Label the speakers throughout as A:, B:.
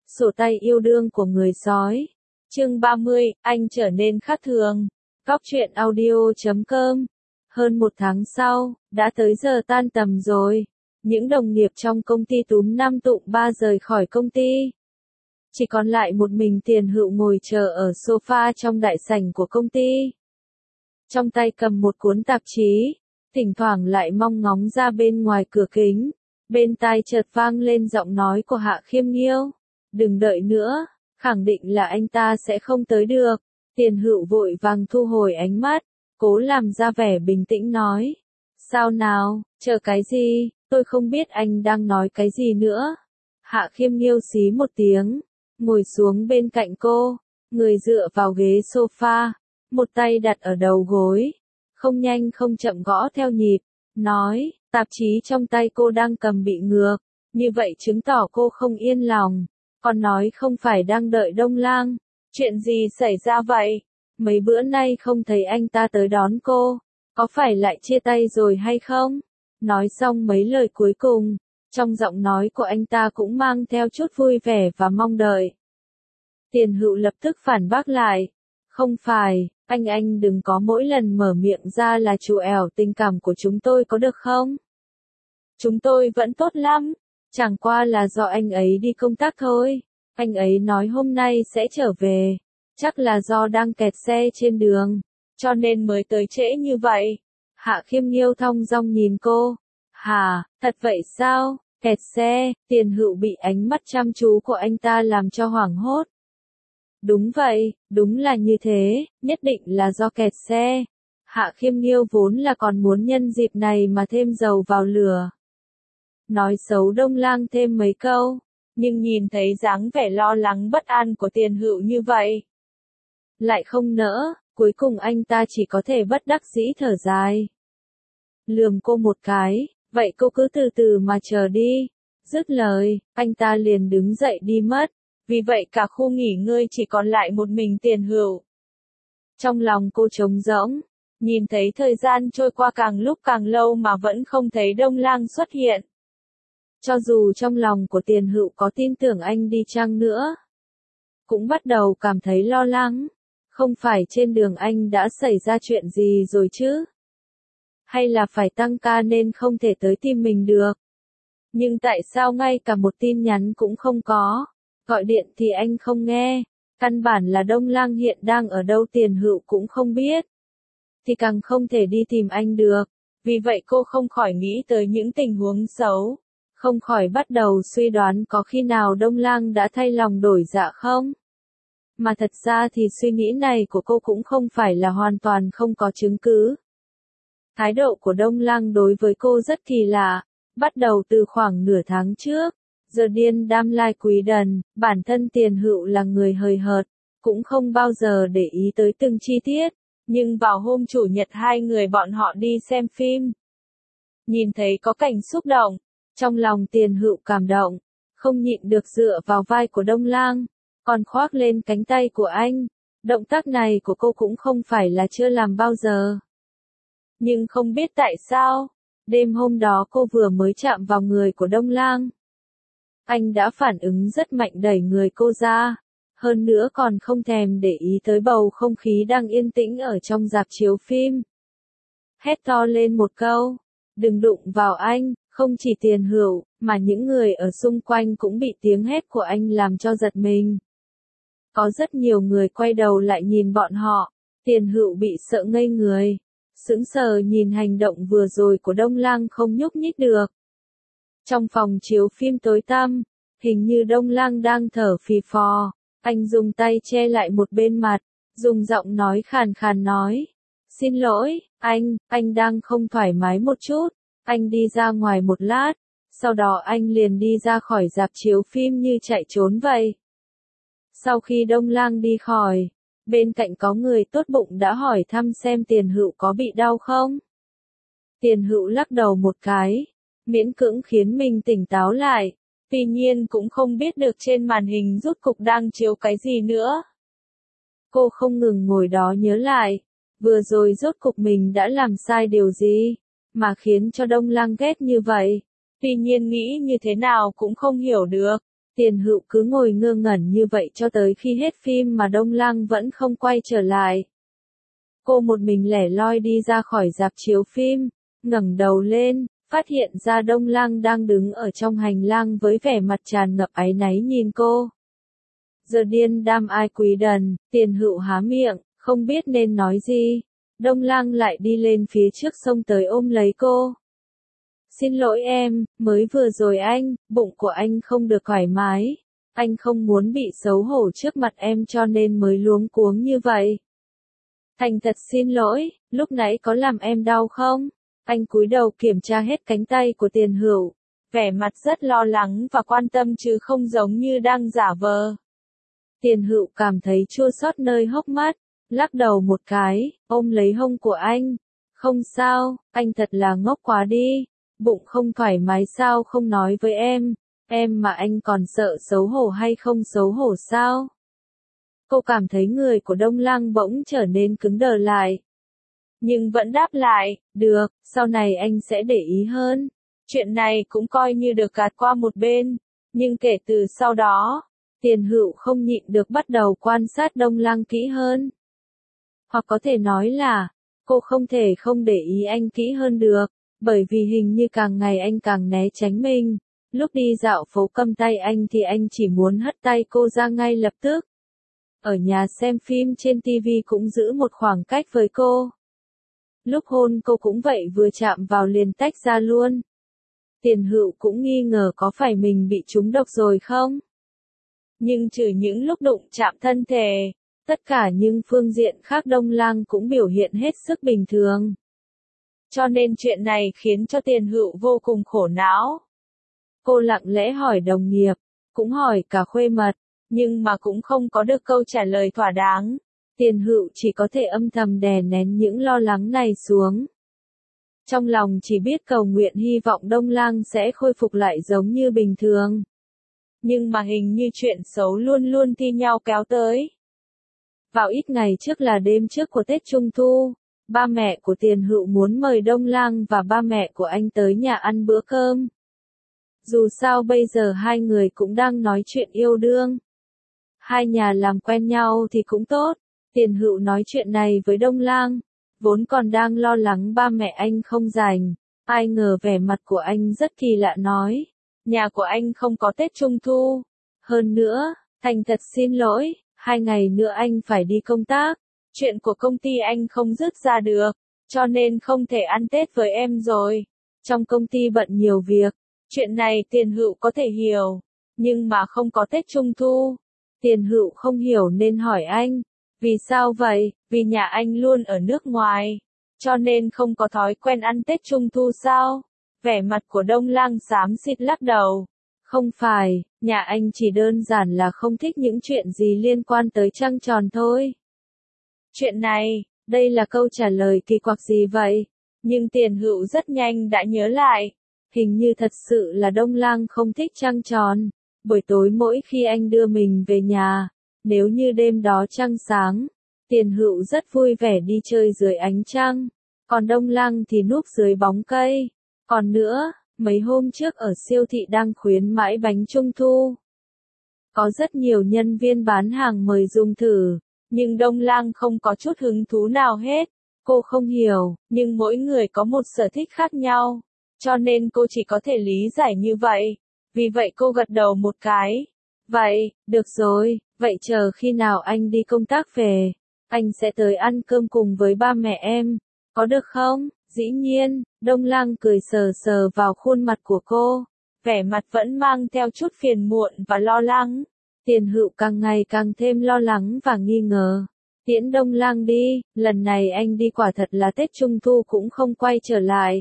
A: Sổ tay yêu đương của người sói. Chương 30, anh trở nên khác thường. Góc truyện audio.com. Hơn một tháng sau, đã tới giờ tan tầm rồi. Những đồng nghiệp trong công ty túm năm tụm ba rời khỏi công ty. Chỉ còn lại một mình Tiền Hựu ngồi chờ ở sofa trong đại sảnh của công ty. Trong tay cầm một cuốn tạp chí, thỉnh thoảng lại mong ngóng ra bên ngoài cửa kính. Bên tai chợt vang lên giọng nói của Hạ Khiêm Nghiêu. Đừng đợi nữa, khẳng định là anh ta sẽ không tới được. Tiền Hựu vội vàng thu hồi ánh mắt, cố làm ra vẻ bình tĩnh nói. Sao nào, chờ cái gì, tôi không biết anh đang nói cái gì nữa. Hạ Khiêm Nghiêu xí một tiếng, ngồi xuống bên cạnh cô, người dựa vào ghế sofa, một tay đặt ở đầu gối, không nhanh không chậm gõ theo nhịp, nói, tạp chí trong tay cô đang cầm bị ngược, như vậy chứng tỏ cô không yên lòng, còn nói không phải đang đợi Đông Lang, chuyện gì xảy ra vậy? Mấy bữa nay không thấy anh ta tới đón cô, có phải lại chia tay rồi hay không? Nói xong mấy lời cuối cùng, trong giọng nói của anh ta cũng mang theo chút vui vẻ và mong đợi. Tiền Hựu lập tức phản bác lại, không phải, anh đừng có mỗi lần mở miệng ra là trù ẻo tình cảm của chúng tôi có được không? Chúng tôi vẫn tốt lắm, chẳng qua là do anh ấy đi công tác thôi, anh ấy nói hôm nay sẽ trở về, chắc là do đang kẹt xe trên đường, cho nên mới tới trễ như vậy. Hạ Khiêm Nghiêu thong dong nhìn cô, hả, thật vậy sao, kẹt xe, Tiền Hựu bị ánh mắt chăm chú của anh ta làm cho hoảng hốt. Đúng vậy, đúng là như thế, nhất định là do kẹt xe. Hạ Khiêm Nghiêu vốn là còn muốn nhân dịp này mà thêm dầu vào lửa. Nói xấu Đông Lang thêm mấy câu, nhưng nhìn thấy dáng vẻ lo lắng bất an của Tiền Hựu như vậy. Lại không nỡ, cuối cùng anh ta chỉ có thể bất đắc dĩ thở dài. Lườm cô một cái, vậy cô cứ từ từ mà chờ đi. Dứt lời, anh ta liền đứng dậy đi mất. Vì vậy cả khu nghỉ ngơi chỉ còn lại một mình Tiền Hựu. Trong lòng cô trống rỗng, nhìn thấy thời gian trôi qua càng lúc càng lâu mà vẫn không thấy Đông Lang xuất hiện. Cho dù trong lòng của Tiền Hựu có tin tưởng anh đi chăng nữa, cũng bắt đầu cảm thấy lo lắng. Không phải trên đường anh đã xảy ra chuyện gì rồi chứ? Hay là phải tăng ca nên không thể tới tìm mình được? Nhưng tại sao ngay cả một tin nhắn cũng không có? Gọi điện thì anh không nghe, căn bản là Đông Lang hiện đang ở đâu Tiền Hựu cũng không biết. Thì càng không thể đi tìm anh được, vì vậy cô không khỏi nghĩ tới những tình huống xấu, không khỏi bắt đầu suy đoán có khi nào Đông Lang đã thay lòng đổi dạ không? Mà thật ra thì suy nghĩ này của cô cũng không phải là hoàn toàn không có chứng cứ. Thái độ của Đông Lang đối với cô rất kỳ lạ, bắt đầu từ khoảng nửa tháng trước. Giờ điên đam lai quý đần, bản thân Tiền Hựu là người hời hợt, cũng không bao giờ để ý tới từng chi tiết, nhưng vào hôm chủ nhật hai người bọn họ đi xem phim. Nhìn thấy có cảnh xúc động, trong lòng Tiền Hựu cảm động, không nhịn được dựa vào vai của Đông Lang, còn khoác lên cánh tay của anh. Động tác này của cô cũng không phải là chưa làm bao giờ. Nhưng không biết tại sao, đêm hôm đó cô vừa mới chạm vào người của Đông Lang. Anh đã phản ứng rất mạnh đẩy người cô ra, hơn nữa còn không thèm để ý tới bầu không khí đang yên tĩnh ở trong rạp chiếu phim. Hét to lên một câu, đừng đụng vào anh, không chỉ Tiền Hựu, mà những người ở xung quanh cũng bị tiếng hét của anh làm cho giật mình. Có rất nhiều người quay đầu lại nhìn bọn họ, Tiền Hựu bị sợ ngây người, sững sờ nhìn hành động vừa rồi của Đông Lang không nhúc nhích được. Trong phòng chiếu phim tối tăm, hình như Đông Lang đang thở phì phò, anh dùng tay che lại một bên mặt, dùng giọng nói khàn khàn nói, xin lỗi, anh đang không thoải mái một chút, anh đi ra ngoài một lát, sau đó anh liền đi ra khỏi rạp chiếu phim như chạy trốn vậy. Sau khi Đông Lang đi khỏi, bên cạnh có người tốt bụng đã hỏi thăm xem Tiền Hựu có bị đau không. Tiền Hựu lắc đầu một cái, miễn cưỡng khiến mình tỉnh táo lại, tuy nhiên cũng không biết được trên màn hình rốt cục đang chiếu cái gì nữa. Cô không ngừng ngồi đó nhớ lại, vừa rồi rốt cục mình đã làm sai điều gì, mà khiến cho Đông Lang ghét như vậy, tuy nhiên nghĩ như thế nào cũng không hiểu được. Tiền Hựu cứ ngồi ngơ ngẩn như vậy cho tới khi hết phim mà Đông Lăng vẫn không quay trở lại. Cô một mình lẻ loi đi ra khỏi rạp chiếu phim, ngẩng đầu lên, phát hiện ra Đông Lăng đang đứng ở trong hành lang với vẻ mặt tràn ngập áy náy nhìn cô. Giờ điên đam ai quý đần, Tiền Hựu há miệng, không biết nên nói gì. Đông Lăng lại đi lên phía trước xông tới ôm lấy cô. Xin lỗi em, mới vừa rồi bụng của anh không được thoải mái. Anh không muốn bị xấu hổ trước mặt em cho nên mới luống cuống như vậy. Thành thật xin lỗi, lúc nãy có làm em đau không? Anh cúi đầu kiểm tra hết cánh tay của Tiền Hựu, vẻ mặt rất lo lắng và quan tâm chứ không giống như đang giả vờ. Tiền Hựu cảm thấy chua xót nơi hốc mắt, lắc đầu một cái, ôm lấy hông của anh. Không sao, anh thật là ngốc quá đi. Bụng không thoải mái sao không nói với em mà anh còn sợ xấu hổ hay không xấu hổ sao? Cô cảm thấy người của Đông Lăng bỗng trở nên cứng đờ lại. Nhưng vẫn đáp lại, được, sau này anh sẽ để ý hơn. Chuyện này cũng coi như được gạt qua một bên. Nhưng kể từ sau đó, Tiền Hựu không nhịn được bắt đầu quan sát Đông Lăng kỹ hơn. Hoặc có thể nói là, cô không thể không để ý anh kỹ hơn được, bởi vì hình như càng ngày anh càng né tránh mình. Lúc đi dạo phố cầm tay anh thì anh chỉ muốn hất tay cô ra ngay lập tức. Ở nhà xem phim trên TV cũng giữ một khoảng cách với cô. Lúc hôn cô cũng vậy, vừa chạm vào liền tách ra luôn. Tiền Hựu cũng nghi ngờ có phải mình bị trúng độc rồi không? Nhưng trừ những lúc đụng chạm thân thể, tất cả những phương diện khác Đông Lăng cũng biểu hiện hết sức bình thường. Cho nên chuyện này khiến cho Tiền Hựu vô cùng khổ não. Cô lặng lẽ hỏi đồng nghiệp, cũng hỏi cả khuê mật, nhưng mà cũng không có được câu trả lời thỏa đáng. Tiền Hựu chỉ có thể âm thầm đè nén những lo lắng này xuống. Trong lòng chỉ biết cầu nguyện hy vọng Đông Lăng sẽ khôi phục lại giống như bình thường. Nhưng mà hình như chuyện xấu luôn luôn thi nhau kéo tới. Vào ít ngày trước là đêm trước của Tết Trung Thu, ba mẹ của Tiền Hựu muốn mời Đông Lăng và ba mẹ của anh tới nhà ăn bữa cơm. Dù sao bây giờ hai người cũng đang nói chuyện yêu đương. Hai nhà làm quen nhau thì cũng tốt. Tiền Hựu nói chuyện này với Đông Lăng, vốn còn đang lo lắng ba mẹ anh không rảnh. Ai ngờ vẻ mặt của anh rất kỳ lạ nói, nhà của anh không có Tết Trung Thu. Hơn nữa, thành thật xin lỗi, 2 ngày nữa anh phải đi công tác. Chuyện của công ty anh không dứt ra được, cho nên không thể ăn Tết với em rồi. Trong công ty bận nhiều việc, chuyện này Tiền Hựu có thể hiểu, nhưng mà không có Tết Trung Thu. Tiền Hựu không hiểu nên hỏi anh, vì sao vậy? Vì nhà anh luôn ở nước ngoài, cho nên không có thói quen ăn Tết Trung Thu sao? Vẻ mặt của Đông Lăng xám xịt lắc đầu. Không phải, nhà anh chỉ đơn giản là không thích những chuyện gì liên quan tới trăng tròn thôi. Chuyện này, đây là câu trả lời kỳ quặc gì vậy? Nhưng Tiền Hựu rất nhanh đã nhớ lại. Hình như thật sự là Đông Lăng không thích trăng tròn. Buổi tối mỗi khi anh đưa mình về nhà, nếu như đêm đó trăng sáng, Tiền Hựu rất vui vẻ đi chơi dưới ánh trăng. Còn Đông Lăng thì núp dưới bóng cây. Còn nữa, mấy hôm trước ở siêu thị đang khuyến mãi bánh Trung Thu. Có rất nhiều nhân viên bán hàng mời dùng thử, nhưng Đông Lăng không có chút hứng thú nào hết. Cô không hiểu, nhưng mỗi người có một sở thích khác nhau, cho nên cô chỉ có thể lý giải như vậy. Vì vậy cô gật đầu một cái. Vậy, được rồi, vậy chờ khi nào anh đi công tác về, anh sẽ tới ăn cơm cùng với ba mẹ em, có được không? Dĩ nhiên, Đông Lăng cười sờ sờ vào khuôn mặt của cô, vẻ mặt vẫn mang theo chút phiền muộn và lo lắng. Tiền Hựu càng ngày càng thêm lo lắng và nghi ngờ. Tiễn Đông Lăng đi, lần này anh đi quả thật là Tết Trung Thu cũng không quay trở lại.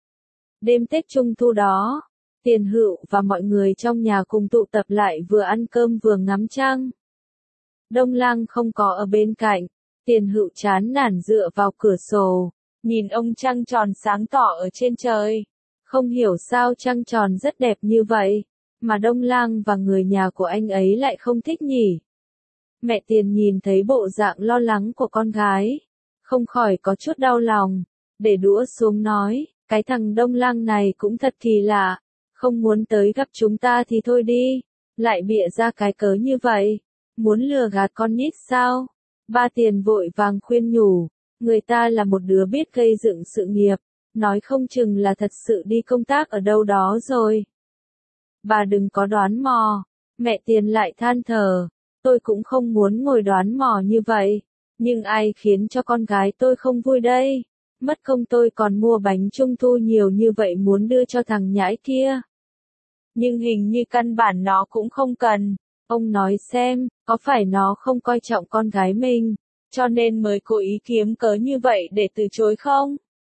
A: Đêm Tết Trung Thu đó, Tiền Hựu và mọi người trong nhà cùng tụ tập lại vừa ăn cơm vừa ngắm trăng. Đông Lăng không có ở bên cạnh, Tiền Hựu chán nản dựa vào cửa sổ, nhìn ông trăng tròn sáng tỏ ở trên trời. Không hiểu sao trăng tròn rất đẹp như vậy, mà Đông Lăng và người nhà của anh ấy lại không thích nhỉ. Mẹ Tiền nhìn thấy bộ dạng lo lắng của con gái, không khỏi có chút đau lòng, để đũa xuống nói, cái thằng Đông Lăng này cũng thật kỳ lạ, không muốn tới gặp chúng ta thì thôi đi, Lại bịa ra cái cớ như vậy. Muốn lừa gạt con nít sao? Ba Tiền vội vàng khuyên nhủ. Người ta là một đứa biết gây dựng sự nghiệp. Nói không chừng là thật sự đi công tác ở đâu đó rồi. Bà đừng có đoán mò. Mẹ Tiền lại than thở. Tôi cũng không muốn ngồi đoán mò như vậy. Nhưng ai khiến cho con gái tôi không vui đây? Mất công tôi còn mua bánh trung thu nhiều như vậy muốn đưa cho thằng nhãi kia. Nhưng hình như căn bản nó cũng không cần. Ông nói xem, có phải nó không coi trọng con gái mình, cho nên mới cố ý kiếm cớ như vậy để từ chối không?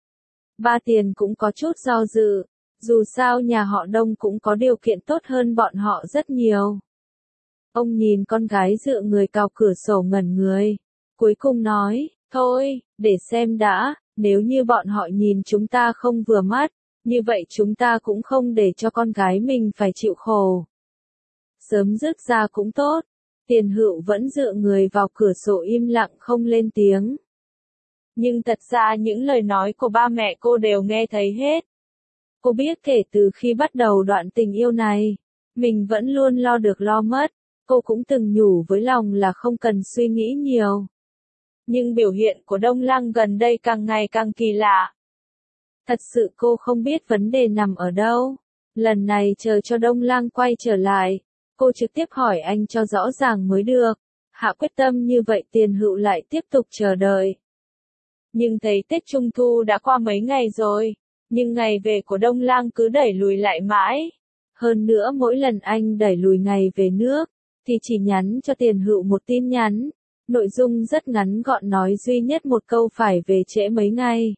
A: Ba Tiền cũng có chút do dự. Dù sao nhà họ Đông cũng có điều kiện tốt hơn bọn họ rất nhiều. Ông nhìn con gái dựa người cào cửa sổ ngẩn người. Cuối cùng nói, thôi, để xem đã, nếu như bọn họ nhìn chúng ta không vừa mắt, như vậy chúng ta cũng không để cho con gái mình phải chịu khổ. Sớm dứt ra cũng tốt. Tiền Hựu vẫn dựa người vào cửa sổ im lặng không lên tiếng. Nhưng thật ra những lời nói của ba mẹ cô đều nghe thấy hết. Cô biết kể từ khi bắt đầu đoạn tình yêu này, mình vẫn luôn lo được lo mất. Cô cũng từng nhủ với lòng là không cần suy nghĩ nhiều. Nhưng biểu hiện của Đông Lăng gần đây càng ngày càng kỳ lạ. Thật sự cô không biết vấn đề nằm ở đâu. Lần này chờ cho Đông Lăng quay trở lại, cô trực tiếp hỏi anh cho rõ ràng mới được. Hạ quyết tâm như vậy Tiền Hựu lại tiếp tục chờ đợi. Nhưng thấy Tết Trung Thu đã qua mấy ngày rồi, nhưng ngày về của Đông Lăng cứ đẩy lùi lại mãi. Hơn nữa mỗi lần anh đẩy lùi ngày về nước, thì chỉ nhắn cho Tiền Hựu một tin nhắn. Nội dung rất ngắn gọn nói duy nhất một câu phải về trễ mấy ngày.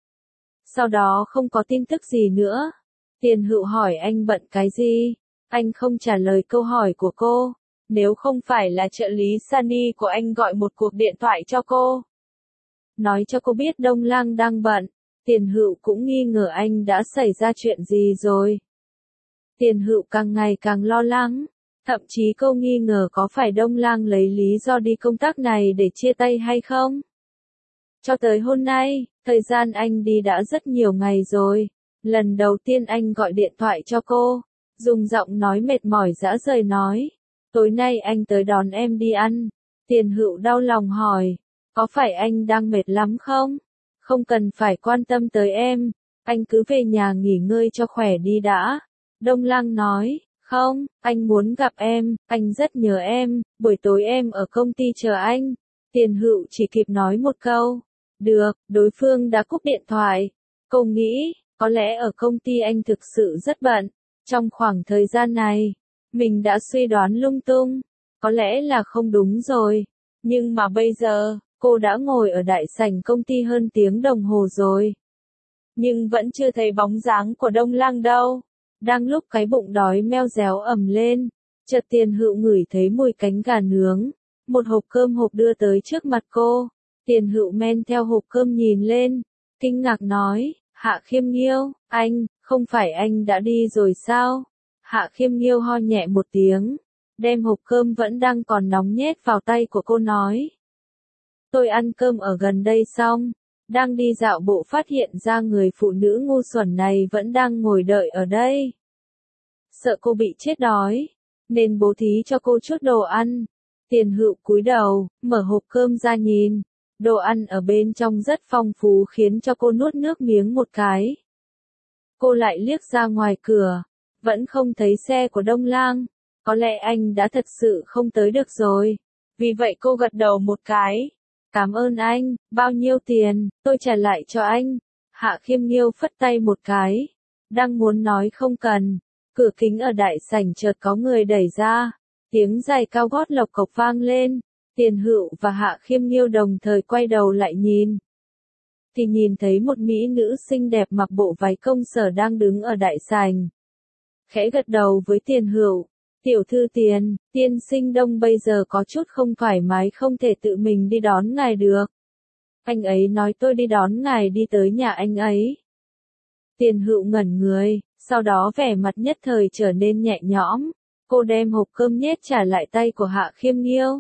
A: Sau đó không có tin tức gì nữa. Tiền Hựu hỏi anh bận cái gì? Anh không trả lời câu hỏi của cô. Nếu không phải là trợ lý Sunny của anh gọi một cuộc điện thoại cho cô, nói cho cô biết Đông Lăng đang bận, Tiền Hựu cũng nghi ngờ anh đã xảy ra chuyện gì rồi. Tiền Hựu càng ngày càng lo lắng. Thậm chí cô nghi ngờ có phải Đông Lăng lấy lý do đi công tác này để chia tay hay không? Cho tới hôm nay, thời gian anh đi đã rất nhiều ngày rồi. Lần đầu tiên anh gọi điện thoại cho cô, dùng giọng nói mệt mỏi rã rời nói. Tối nay anh tới đón em đi ăn. Tiền Hựu đau lòng hỏi, có phải anh đang mệt lắm không? Không cần phải quan tâm tới em, anh cứ về nhà nghỉ ngơi cho khỏe đi đã. Đông Lăng nói. Không, anh muốn gặp em, anh rất nhớ em, buổi tối em ở công ty chờ anh. Tiền Hựu chỉ kịp nói một câu. Được, đối phương đã cúp điện thoại. Cô nghĩ, có lẽ ở công ty anh thực sự rất bận. Trong khoảng thời gian này, mình đã suy đoán lung tung. Có lẽ là không đúng rồi. Nhưng mà bây giờ, cô đã ngồi ở đại sảnh công ty hơn tiếng đồng hồ rồi. Nhưng vẫn chưa thấy bóng dáng của Đông Lăng đâu. Đang lúc cái bụng đói meo réo ầm lên, chợt Tiền Hựu ngửi thấy mùi cánh gà nướng, một hộp cơm hộp đưa tới trước mặt cô. Tiền Hựu men theo hộp cơm nhìn lên, kinh ngạc nói, Hạ Khiêm Nghiêu, anh, không phải anh đã đi rồi sao? Hạ Khiêm Nghiêu ho nhẹ một tiếng, đem hộp cơm vẫn đang còn nóng nhét vào tay của cô nói. Tôi ăn cơm ở gần đây xong, đang đi dạo bộ phát hiện ra người phụ nữ ngu xuẩn này vẫn đang ngồi đợi ở đây. Sợ cô bị chết đói, nên bố thí cho cô chút đồ ăn. Tiền Hựu cúi đầu, mở hộp cơm ra nhìn. Đồ ăn ở bên trong rất phong phú khiến cho cô nuốt nước miếng một cái. Cô lại liếc ra ngoài cửa, vẫn không thấy xe của Đông Lang. Có lẽ anh đã thật sự không tới được rồi. Vì vậy cô gật đầu một cái. Cảm ơn anh, bao nhiêu tiền, tôi trả lại cho anh. Hạ Khiêm Nghiêu phất tay một cái. Đang muốn nói không cần. Cửa kính ở đại sảnh chợt có người đẩy ra. Tiếng giày cao gót lộc cộc vang lên. Tiền Hựu và Hạ Khiêm Nghiêu đồng thời quay đầu lại nhìn. Thì nhìn thấy một mỹ nữ xinh đẹp mặc bộ váy công sở đang đứng ở đại sảnh. Khẽ gật đầu với Tiền Hựu. Tiểu thư Tiền, tiên sinh Đông bây giờ có chút không thoải mái không thể tự mình đi đón ngài được. Anh ấy nói tôi đi đón ngài đi tới nhà anh ấy. Tiền Hựu ngẩn người, sau đó vẻ mặt nhất thời trở nên nhẹ nhõm. Cô đem hộp cơm nhét trả lại tay của Hạ Khiêm Nghiêu.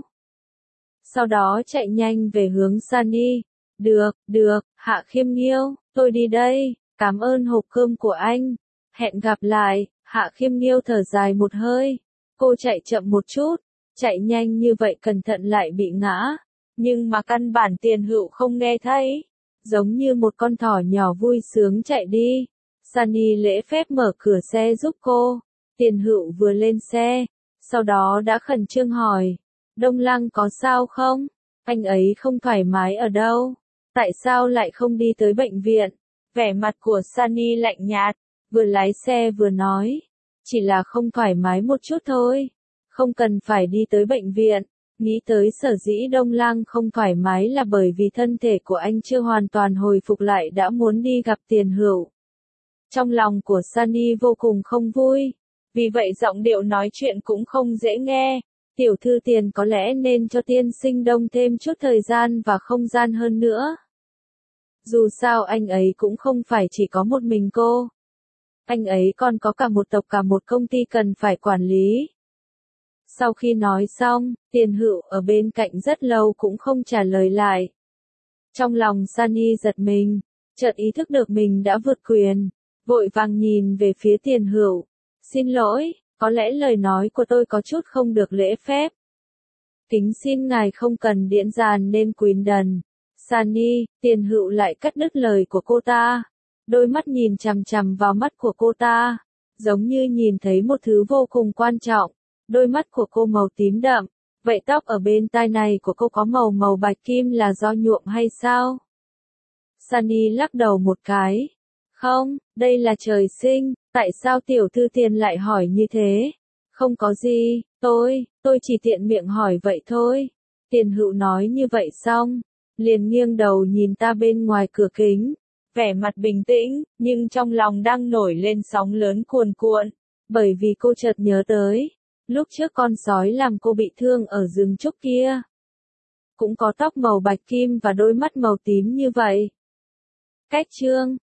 A: Sau đó chạy nhanh về hướng Sunny. Được, Hạ Khiêm Nghiêu, tôi đi đây, cảm ơn hộp cơm của anh. Hẹn gặp lại, Hạ Khiêm Nghiêu thở dài một hơi. Cô chạy chậm một chút, chạy nhanh như vậy cẩn thận lại bị ngã. Nhưng mà căn bản Tiền Hựu không nghe thấy. Giống như một con thỏ nhỏ vui sướng chạy đi. Sunny lễ phép mở cửa xe giúp cô. Tiền Hựu vừa lên xe, sau đó đã khẩn trương hỏi. Đông Lăng có sao không? Anh ấy không thoải mái ở đâu? Tại sao lại không đi tới bệnh viện? Vẻ mặt của Sunny lạnh nhạt, vừa lái xe vừa nói. Chỉ là không thoải mái một chút thôi. Không cần phải đi tới bệnh viện. Nghĩ tới sở dĩ Đông Lăng không thoải mái là bởi vì thân thể của anh chưa hoàn toàn hồi phục lại đã muốn đi gặp Tiền Hựu. Trong lòng của Sunny vô cùng không vui. Vì vậy giọng điệu nói chuyện cũng không dễ nghe. Tiểu thư Tiền có lẽ nên cho tiên sinh Đông thêm chút thời gian và không gian hơn nữa. Dù sao anh ấy cũng không phải chỉ có một mình cô. Anh ấy còn có cả một tộc cả một công ty cần phải quản lý. Sau khi nói xong, Tiền Hựu ở bên cạnh rất lâu cũng không trả lời lại. Trong lòng Sunny giật mình, chợt ý thức được mình đã vượt quyền, vội vàng nhìn về phía Tiền Hựu. Xin lỗi, có lẽ lời nói của tôi có chút không được lễ phép. Kính xin ngài không cần điễn dàn nên quỳnh đần. Sunny, Tiền Hựu lại cắt đứt lời của cô ta. Đôi mắt nhìn chằm chằm vào mắt của cô ta, giống như nhìn thấy một thứ vô cùng quan trọng. Đôi mắt của cô màu tím đậm, vậy tóc ở bên tai này của cô có màu bạch kim là do nhuộm hay sao? Sunny lắc đầu một cái. Không, đây là trời sinh, tại sao tiểu thư Tiền lại hỏi như thế? Không có gì, tôi chỉ tiện miệng hỏi vậy thôi. Tiền Hựu nói như vậy xong, liền nghiêng đầu nhìn ta bên ngoài cửa kính, vẻ mặt bình tĩnh, nhưng trong lòng đang nổi lên sóng lớn cuồn cuộn, bởi vì cô chợt nhớ tới, lúc trước con sói làm cô bị thương ở rừng trúc kia. Cũng có tóc màu bạch kim và đôi mắt màu tím như vậy. Cách chương